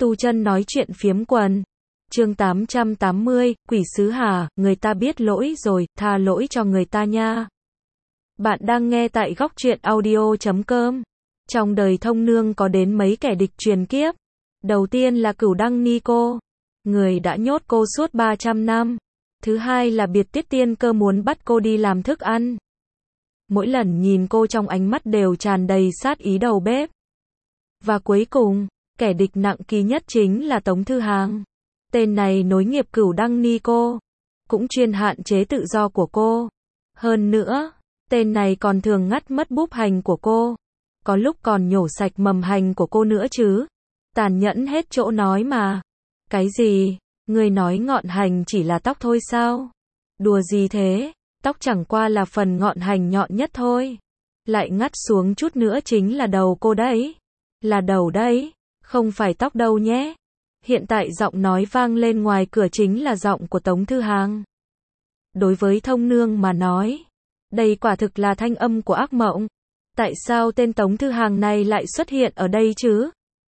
Tu chân nói chuyện phiếm quần. Chương 880, Quỷ sứ Hà, người ta biết lỗi rồi, tha lỗi cho người ta nha. Bạn đang nghe tại góc truyện audio.com. Trong đời Thông Nương có đến mấy kẻ địch truyền kiếp. Đầu tiên là Cửu Đăng Ni Cô, người đã nhốt cô suốt 300 năm. Thứ hai là Biệt Tiết Tiên Cơ muốn bắt cô đi làm thức ăn. Mỗi lần nhìn cô trong ánh mắt đều tràn đầy sát ý đầu bếp. Và cuối cùng, kẻ địch nặng ký nhất chính là Tống Thư Hàng. Tên này nối nghiệp Cửu Đăng Ni Cô, cũng chuyên hạn chế tự do của cô. Hơn nữa, tên này còn thường ngắt mất búp hành của cô. Có lúc còn nhổ sạch mầm hành của cô nữa chứ. Tàn nhẫn hết chỗ nói mà. Cái gì? Người nói ngọn hành chỉ là tóc thôi sao? Đùa gì thế? Tóc chẳng qua là phần ngọn hành nhọn nhất thôi. Lại ngắt xuống chút nữa chính là đầu cô đấy. Là đầu đấy, không phải tóc đâu nhé. Hiện tại giọng nói vang lên ngoài cửa chính là giọng của Tống Thư Hàng. Đối với Thông Nương mà nói, đây quả thực là thanh âm của ác mộng. Tại sao tên Tống Thư Hàng này lại xuất hiện ở đây chứ?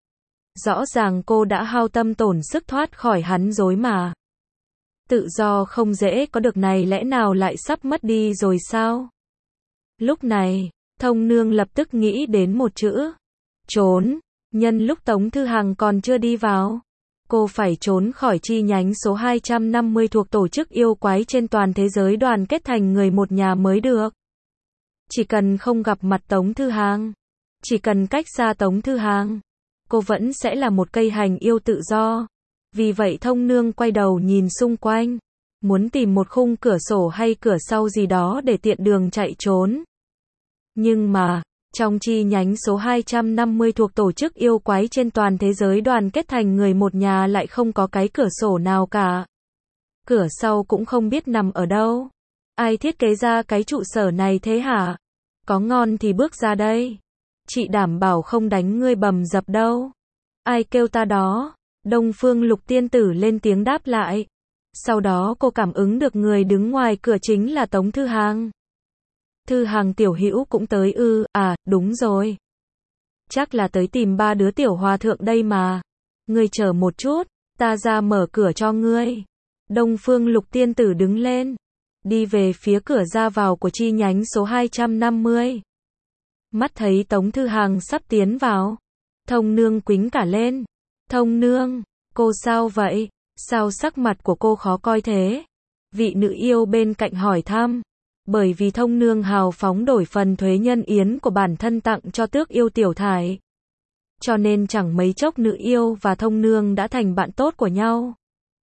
Rõ ràng cô đã hao tâm tổn sức thoát khỏi hắn rồi mà. Tự do không dễ có được này lẽ nào lại sắp mất đi rồi sao? Lúc này, Thông Nương lập tức nghĩ đến một chữ. Trốn. Nhân lúc Tống Thư Hàng còn chưa đi vào, cô phải trốn khỏi chi nhánh số 250 thuộc tổ chức yêu quái trên toàn thế giới đoàn kết thành người một nhà mới được. Chỉ cần không gặp mặt Tống Thư Hàng, chỉ cần cách xa Tống Thư Hàng, cô vẫn sẽ là một cây hành yêu tự do. Vì vậy Thông Nương quay đầu nhìn xung quanh, muốn tìm một khung cửa sổ hay cửa sau gì đó để tiện đường chạy trốn. Nhưng mà, trong chi nhánh số 250 thuộc tổ chức yêu quái trên toàn thế giới đoàn kết thành người một nhà lại không có cái cửa sổ nào cả. Cửa sau cũng không biết nằm ở đâu. Ai thiết kế ra cái trụ sở này thế hả? Có ngon thì bước ra đây. Chị đảm bảo không đánh ngươi bầm dập đâu. Ai kêu ta đó? Đông Phương Lục Tiên Tử lên tiếng đáp lại. Sau đó cô cảm ứng được người đứng ngoài cửa chính là Tống Thư Hàng. Thư Hàng tiểu hữu cũng tới ư? À, đúng rồi. Chắc là tới tìm ba đứa tiểu hòa thượng đây mà. Ngươi chờ một chút, ta ra mở cửa cho ngươi. Đông Phương Lục Tiên Tử đứng lên, đi về phía cửa ra vào của chi nhánh số 250. Mắt thấy Tống Thư Hàng sắp tiến vào, Thông Nương quính cả lên. Thông Nương, cô sao vậy? Sao sắc mặt của cô khó coi thế? Vị nữ yêu bên cạnh hỏi thăm. Bởi vì Thông Nương hào phóng đổi phần thuế nhân yến của bản thân tặng cho Tước Yêu Tiểu Thải. Cho nên chẳng mấy chốc nữ yêu và Thông Nương đã thành bạn tốt của nhau.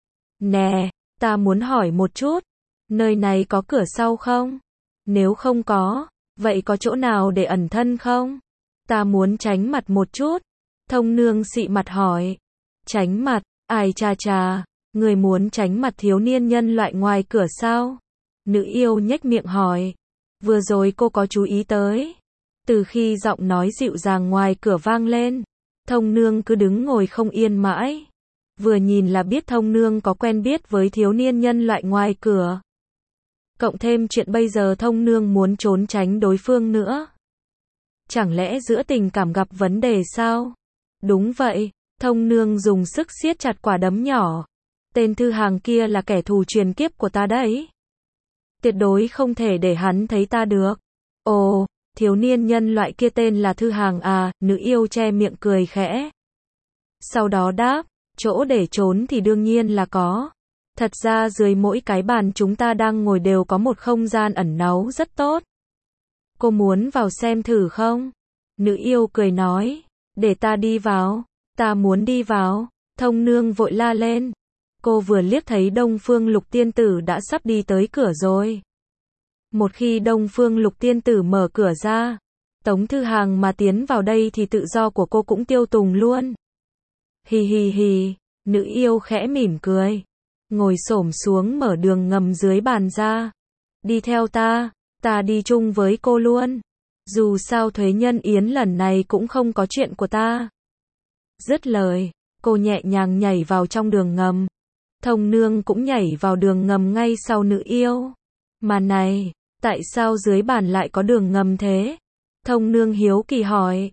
Nè, ta muốn hỏi một chút, nơi này có cửa sau không? Nếu không có, vậy có chỗ nào để ẩn thân không? Ta muốn tránh mặt một chút. Thông Nương xị mặt hỏi. Tránh mặt? Ai cha cha, người muốn tránh mặt thiếu niên nhân loại ngoài cửa sao? Nữ yêu nhếch miệng hỏi. Vừa rồi cô có chú ý tới. Từ khi giọng nói dịu dàng ngoài cửa vang lên, Thông Nương cứ đứng ngồi không yên mãi. Vừa nhìn là biết Thông Nương có quen biết với thiếu niên nhân loại ngoài cửa. Cộng thêm chuyện bây giờ Thông Nương muốn trốn tránh đối phương nữa. Chẳng lẽ giữa tình cảm gặp vấn đề sao? Đúng vậy, Thông Nương dùng sức siết chặt quả đấm nhỏ. Tên Thư Hàng kia là kẻ thù truyền kiếp của ta đấy. Tuyệt đối không thể để hắn thấy ta được. Ồ, thiếu niên nhân loại kia tên là Thư Hàng à? Nữ yêu che miệng cười khẽ. Sau đó đáp, chỗ để trốn thì đương nhiên là có. Thật ra dưới mỗi cái bàn chúng ta đang ngồi đều có một không gian ẩn náu rất tốt. Cô muốn vào xem thử không? Nữ yêu cười nói, để ta đi vào. Ta muốn đi vào. Thông Nương vội la lên. Cô vừa liếc thấy Đông Phương Lục Tiên Tử đã sắp đi tới cửa rồi. Một khi Đông Phương Lục Tiên Tử mở cửa ra, Tống Thư Hàng mà tiến vào đây thì tự do của cô cũng tiêu tùng luôn. Hì hì hì, nữ yêu khẽ mỉm cười, ngồi xổm xuống mở đường ngầm dưới bàn ra. Đi theo ta đi chung với cô luôn. Dù sao thuế nhân yến lần này cũng không có chuyện của ta. Dứt lời, cô nhẹ nhàng nhảy vào trong đường ngầm. Thông Nương cũng nhảy vào đường ngầm ngay sau nữ yêu. Mà này, tại sao dưới bàn lại có đường ngầm thế? Thông Nương hiếu kỳ hỏi.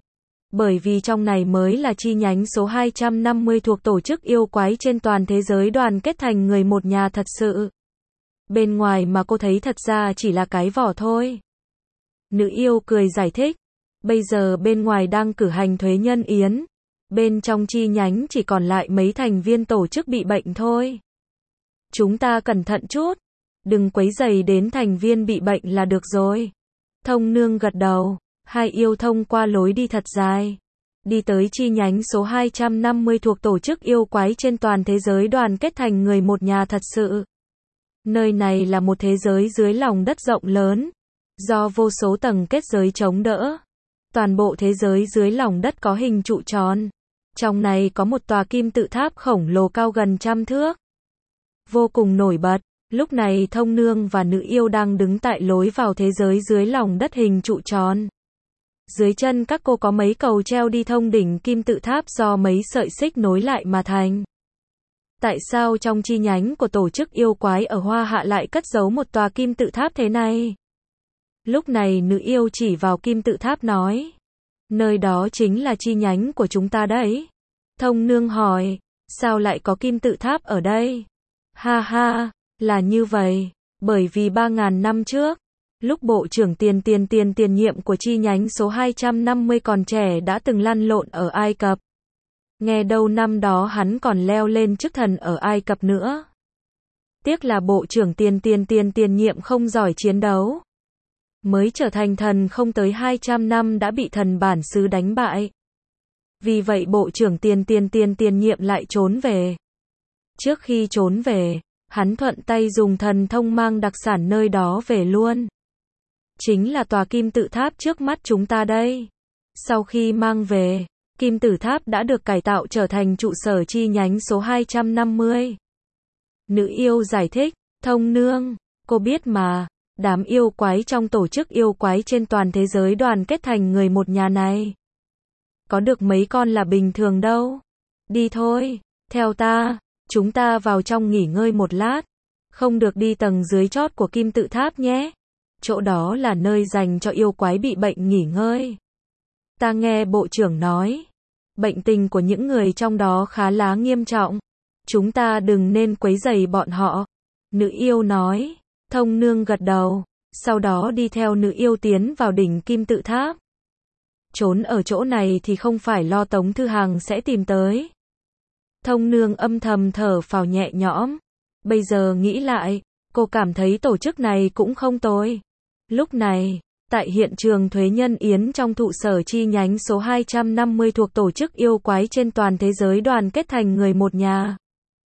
Bởi vì trong này mới là chi nhánh số 250 thuộc tổ chức yêu quái trên toàn thế giới đoàn kết thành người một nhà thật sự. Bên ngoài mà cô thấy thật ra chỉ là cái vỏ thôi. Nữ yêu cười giải thích. Bây giờ bên ngoài đang cử hành thuế nhân yến. Bên trong chi nhánh chỉ còn lại mấy thành viên tổ chức bị bệnh thôi. Chúng ta cẩn thận chút. Đừng quấy rầy đến thành viên bị bệnh là được rồi. Thông nương gật đầu. Hai yêu thông qua lối đi thật dài. Đi tới chi nhánh số 250 thuộc tổ chức yêu quái trên toàn thế giới đoàn kết thành người một nhà thật sự. Nơi này là một thế giới dưới lòng đất rộng lớn. Do vô số tầng kết giới chống đỡ. Toàn bộ thế giới dưới lòng đất có hình trụ tròn. Trong này có một tòa kim tự tháp khổng lồ cao gần 100 thước. Vô cùng nổi bật. Lúc này thông nương và nữ yêu đang đứng tại lối vào thế giới dưới lòng đất hình trụ tròn. Dưới chân các cô có mấy cầu treo đi thông đỉnh kim tự tháp do mấy sợi xích nối lại mà thành. Tại sao trong chi nhánh của tổ chức yêu quái ở Hoa Hạ lại cất giấu một tòa kim tự tháp thế này? Lúc này nữ yêu chỉ vào kim tự tháp nói. Nơi đó chính là chi nhánh của chúng ta đấy. Thông nương hỏi. Sao lại có kim tự tháp ở đây? Ha ha, là như vậy. Bởi vì 3.000 năm trước, lúc bộ trưởng tiền nhiệm của chi nhánh số 250 còn trẻ đã từng lăn lộn ở Ai Cập. Nghe đâu năm đó hắn còn leo lên chức thần ở Ai Cập nữa. Tiếc là bộ trưởng tiền nhiệm không giỏi chiến đấu. Mới trở thành thần không tới 200 năm đã bị thần bản xứ đánh bại. Vì vậy bộ trưởng tiền nhiệm lại trốn về. Trước khi trốn về, hắn thuận tay dùng thần thông mang đặc sản nơi đó về luôn. Chính là tòa kim tự tháp trước mắt chúng ta đây. Sau khi mang về, kim tự tháp đã được cải tạo trở thành trụ sở chi nhánh số 250. Nữ yêu giải thích, thông nương, cô biết mà, đám yêu quái trong tổ chức yêu quái trên toàn thế giới đoàn kết thành người một nhà này. Có được mấy con là bình thường đâu. Đi thôi, theo ta, chúng ta vào trong nghỉ ngơi một lát. Không được đi tầng dưới chót của kim tự tháp nhé. Chỗ đó là nơi dành cho yêu quái bị bệnh nghỉ ngơi. Ta nghe bộ trưởng nói, bệnh tình của những người trong đó khá là nghiêm trọng. Chúng ta đừng nên quấy rầy bọn họ. Nữ yêu nói. Thông nương gật đầu. Sau đó đi theo nữ yêu tiến vào đỉnh kim tự tháp. Trốn ở chỗ này thì không phải lo Tống Thư Hằng sẽ tìm tới. Thông nương âm thầm thở phào nhẹ nhõm. Bây giờ nghĩ lại, cô cảm thấy tổ chức này cũng không tồi. Lúc này, tại hiện trường thuế nhân yến trong trụ sở chi nhánh số 250 thuộc tổ chức yêu quái trên toàn thế giới đoàn kết thành người một nhà.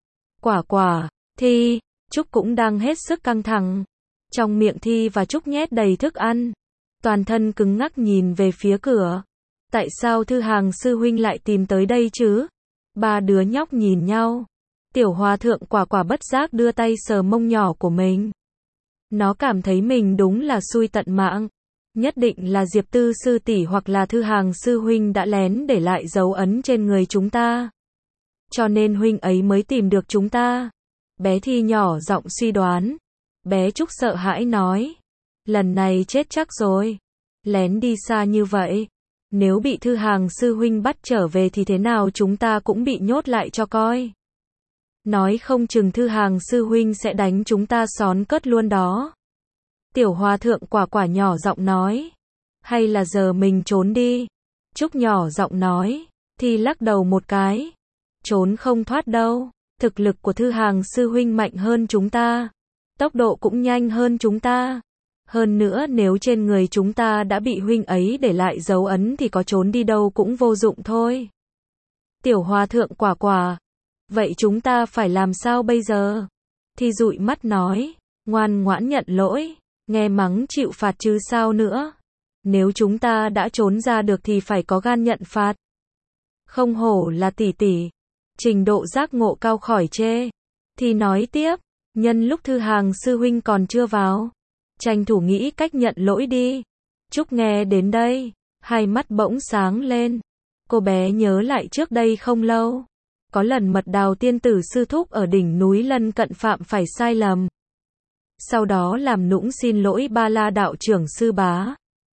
Quả, Thi, Trúc cũng đang hết sức căng thẳng. Trong miệng Thi và Trúc nhét đầy thức ăn. Toàn thân cứng ngắc nhìn về phía cửa. Tại sao Thư Hằng sư huynh lại tìm tới đây chứ? Ba đứa nhóc nhìn nhau. Tiểu hòa thượng quả bất giác đưa tay sờ mông nhỏ của mình. Nó cảm thấy mình đúng là xui tận mạng. Nhất định là Diệp Tư sư tỷ hoặc là Thư Hằng sư huynh đã lén để lại dấu ấn trên người chúng ta. Cho nên huynh ấy mới tìm được chúng ta. Bé Thi nhỏ giọng suy đoán. Bé Trúc sợ hãi nói. Lần này chết chắc rồi. Lén đi xa như vậy. Nếu bị Thư Hằng sư huynh bắt trở về thì thế nào chúng ta cũng bị nhốt lại cho coi. Nói không chừng Thư Hằng sư huynh sẽ đánh chúng ta xón cất luôn đó. Tiểu hòa thượng quả nhỏ giọng nói. Hay là giờ mình trốn đi. Trúc nhỏ giọng nói. Thì lắc đầu một cái. Trốn không thoát đâu. Thực lực của Thư Hằng sư huynh mạnh hơn chúng ta. Tốc độ cũng nhanh hơn chúng ta. Hơn nữa nếu trên người chúng ta đã bị huynh ấy để lại dấu ấn thì có trốn đi đâu cũng vô dụng thôi. Tiểu hòa thượng quả. Vậy chúng ta phải làm sao bây giờ? Thì dụi mắt nói. Ngoan ngoãn nhận lỗi. Nghe mắng chịu phạt chứ sao nữa. Nếu chúng ta đã trốn ra được thì phải có gan nhận phạt. Không hổ là tỷ tỷ. Trình độ giác ngộ cao khỏi chê. Thì nói tiếp. Nhân lúc Thư Hằng sư huynh còn chưa vào. Tranh thủ nghĩ cách nhận lỗi đi. Trúc nghe đến đây. Hai mắt bỗng sáng lên. Cô bé nhớ lại trước đây không lâu. Có lần Mật Đào tiên tử sư thúc ở đỉnh núi lân cận phạm phải sai lầm. Sau đó làm nũng xin lỗi Ba La đạo trưởng sư bá.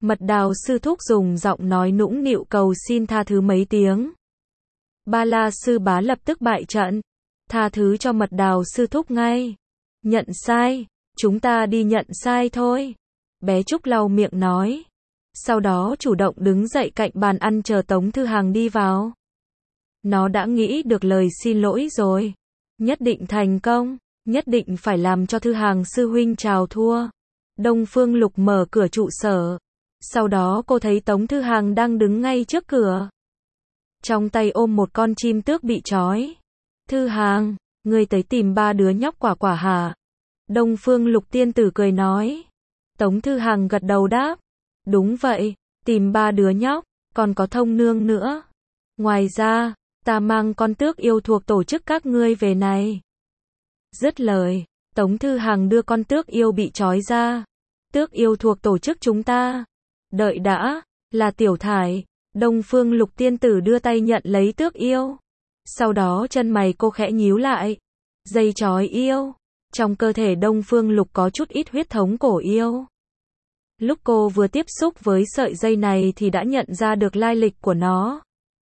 Mật Đào sư thúc dùng giọng nói nũng nịu cầu xin tha thứ mấy tiếng. Ba La sư bá lập tức bại trận. Tha thứ cho Mật Đào sư thúc ngay. Nhận sai, chúng ta đi nhận sai thôi. Bé Trúc lau miệng nói. Sau đó chủ động đứng dậy cạnh bàn ăn chờ Tống Thư Hàng đi vào. Nó đã nghĩ được lời xin lỗi rồi. Nhất định thành công, nhất định phải làm cho Thư Hàng sư huynh chào thua. Đông Phương Lục mở cửa trụ sở. Sau đó cô thấy Tống Thư Hàng đang đứng ngay trước cửa. Trong tay ôm một con chim tước bị trói. Thư Hàng, ngươi tới tìm ba đứa nhóc quả quả hả? Đông Phương Lục tiên tử cười nói. Tống Thư Hàng gật đầu đáp. Đúng vậy, tìm ba đứa nhóc, còn có Thông Nương nữa. Ngoài ra, ta mang con tước yêu thuộc tổ chức các ngươi về này. Dứt lời, Tống Thư Hàng đưa con tước yêu bị trói ra. Tước yêu thuộc tổ chức chúng ta. Đợi đã, là Tiểu Thải. Đông Phương Lục tiên tử đưa tay nhận lấy tước yêu. Sau đó chân mày cô khẽ nhíu lại. Dây trói yêu. Trong cơ thể Đông Phương Lục có chút ít huyết thống cổ yêu. Lúc cô vừa tiếp xúc với sợi dây này thì đã nhận ra được lai lịch của nó.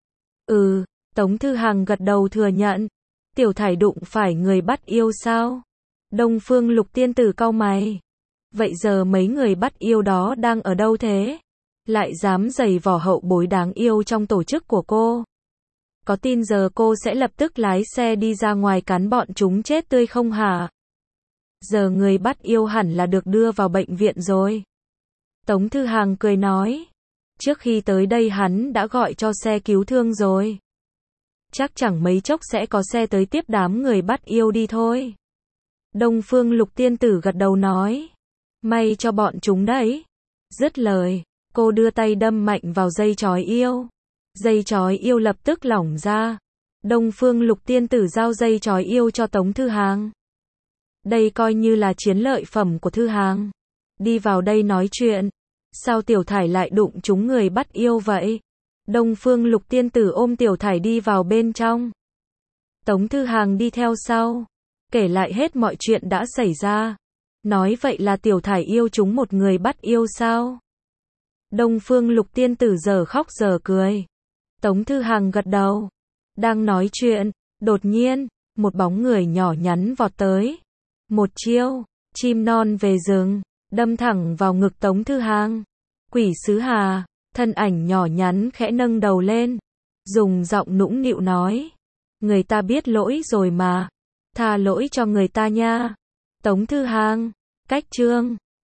Tống Thư Hàng gật đầu thừa nhận. Tiểu Thải đụng phải người bắt yêu sao? Đông Phương Lục tiên tử cau mày. Vậy giờ mấy người bắt yêu đó đang ở đâu thế? Lại dám giày vò hậu bối đáng yêu trong tổ chức của cô. Có tin giờ cô sẽ lập tức lái xe đi ra ngoài cắn bọn chúng chết tươi không hả? Giờ người bắt yêu hẳn là được đưa vào bệnh viện rồi. Tống Thư Hàng cười nói. Trước khi tới đây hắn đã gọi cho xe cứu thương rồi. Chắc chẳng mấy chốc sẽ có xe tới tiếp đám người bắt yêu đi thôi. Đông Phương Lục tiên tử gật đầu nói. May cho bọn chúng đấy. Dứt lời, cô đưa tay đâm mạnh vào dây trói yêu. Dây trói yêu lập tức lỏng ra. Đông Phương Lục tiên tử giao dây trói yêu cho Tống Thư Hàng. Đây coi như là chiến lợi phẩm của Thư Hàng. Đi vào đây nói chuyện. Sao Tiểu Thải lại đụng chúng người bắt yêu vậy? Đông Phương Lục tiên tử ôm Tiểu Thải đi vào bên trong. Tống Thư Hàng đi theo sau. Kể lại hết mọi chuyện đã xảy ra. Nói vậy là Tiểu Thải yêu chúng một người bắt yêu sao? Đông Phương Lục tiên tử giờ khóc giờ cười. Tống Thư Hàng gật đầu. Đang nói chuyện, đột nhiên, một bóng người nhỏ nhắn vọt tới. Một chiêu, chim non về rừng, đâm thẳng vào ngực Tống Thư Hàng. Quỷ sứ Hà, thân ảnh nhỏ nhắn khẽ nâng đầu lên, dùng giọng nũng nịu nói. Người ta biết lỗi rồi mà, tha lỗi cho người ta nha. Tống Thư Hàng, cách chương